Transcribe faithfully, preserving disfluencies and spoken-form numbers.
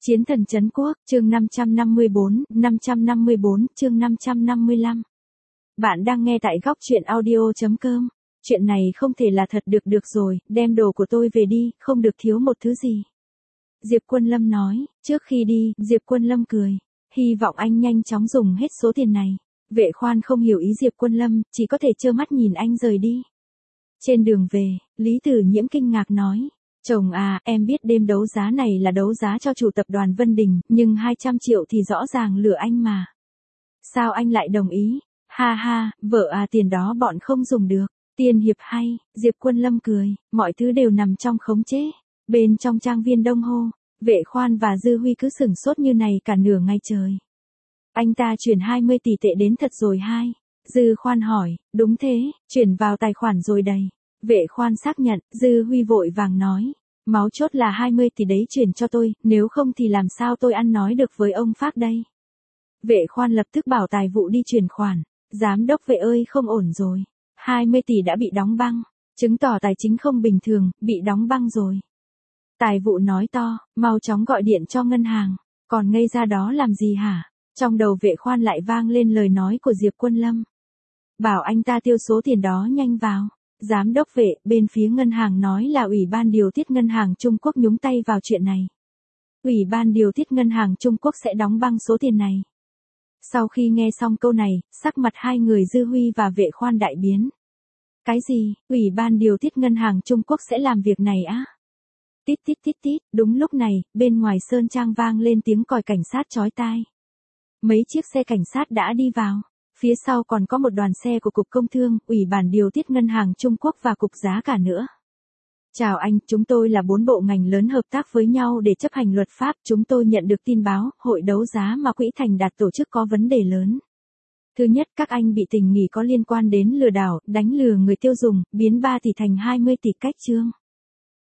Chiến thần trấn quốc, chương năm trăm năm mươi bốn, năm trăm năm mươi bốn, chương năm trăm năm mươi lăm. Bạn đang nghe tại góc truyện audio chấm com. Chuyện này không thể là thật được được rồi, đem đồ của tôi về đi, không được thiếu một thứ gì. Diệp Quân Lâm nói, trước khi đi, Diệp Quân Lâm cười. Hy vọng anh nhanh chóng dùng hết số tiền này. Vệ Khoan không hiểu ý Diệp Quân Lâm, chỉ có thể trơ mắt nhìn anh rời đi. Trên đường về, Lý Tử Nhiễm kinh ngạc nói. Chồng à, em biết đêm đấu giá này là đấu giá cho chủ tập đoàn Vân Đình, nhưng hai trăm triệu thì rõ ràng lừa anh mà. Sao anh lại đồng ý? Ha ha, vợ à, tiền đó bọn không dùng được. Tiên hiệp hay, Diệp Quân Lâm cười, mọi thứ đều nằm trong khống chế. Bên trong trang viên Đông Hô, Vệ Khoan và Dư Huy cứ sửng sốt như này cả nửa ngày trời. Anh ta chuyển hai mươi tỷ tệ đến thật rồi hai. Dư Khoan hỏi, đúng thế, chuyển vào tài khoản rồi đầy. Vệ Khoan xác nhận, Dư Huy vội vàng nói. Máu chốt là hai mươi tỷ đấy, chuyển cho tôi, nếu không thì làm sao tôi ăn nói được với ông Phác đây. Vệ Khoan lập tức bảo tài vụ đi chuyển khoản. Giám đốc Vệ ơi, không ổn rồi. hai mươi tỷ đã bị đóng băng, chứng tỏ tài chính không bình thường, bị đóng băng rồi. Tài vụ nói to, mau chóng gọi điện cho ngân hàng. Còn ngây ra đó làm gì hả? Trong đầu Vệ Khoan lại vang lên lời nói của Diệp Quân Lâm. Bảo anh ta tiêu số tiền đó nhanh vào. Giám đốc Vệ, bên phía ngân hàng nói là Ủy ban điều tiết ngân hàng Trung Quốc nhúng tay vào chuyện này. Ủy ban điều tiết ngân hàng Trung Quốc sẽ đóng băng số tiền này. Sau khi nghe xong câu này, sắc mặt hai người Dư Huy và Vệ Khoan đại biến. Cái gì, Ủy ban điều tiết ngân hàng Trung Quốc sẽ làm việc này á? Tít tít tít tít, đúng lúc này, bên ngoài Sơn Trang vang lên tiếng còi cảnh sát chói tai. Mấy chiếc xe cảnh sát đã đi vào. Phía sau còn có một đoàn xe của Cục Công Thương, Ủy ban điều tiết ngân hàng Trung Quốc và Cục Giá cả nữa. Chào anh, chúng tôi là bốn bộ ngành lớn hợp tác với nhau để chấp hành luật pháp. Chúng tôi nhận được tin báo, hội đấu giá mà Quỹ Thành Đạt tổ chức có vấn đề lớn. Thứ nhất, các anh bị tình nghi có liên quan đến lừa đảo, đánh lừa người tiêu dùng, biến ba tỷ thành hai mươi tỷ cách chương.